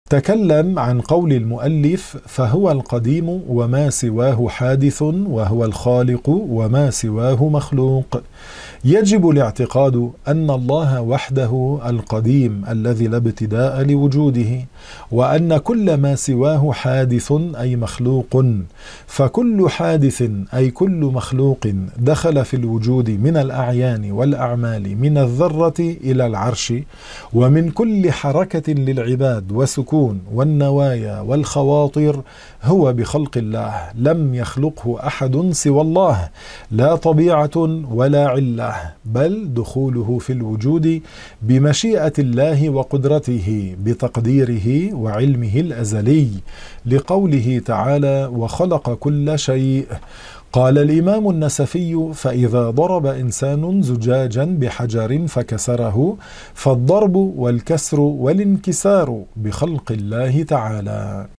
تكلم عن قول المؤلف: فهو القديم وما سواه حادث، وهو الخالق وما سواه مخلوق. يجب الاعتقاد أن الله وحده القديم الذي لا ابتداء لوجوده، وأن كل ما سواه حادث أي مخلوق، فكل حادث أي كل مخلوق دخل في الوجود من الأعيان والأعمال، من الذرة إلى العرش، ومن كل حركة للعباد وسكون والنوايا والخواطر، هو بخلق الله، لم يخلقه أحد سوى الله، لا طبيعة ولا علة، بل دخوله في الوجود بمشيئة الله وقدرته، بتقديره وعلمه الأزلي، لقوله تعالى: وخلق كل شيء. قال الإمام النسفي: فإذا ضرب إنسان زجاجا بحجر فكسره، فالضرب والكسر والانكسار بخلق الله تعالى.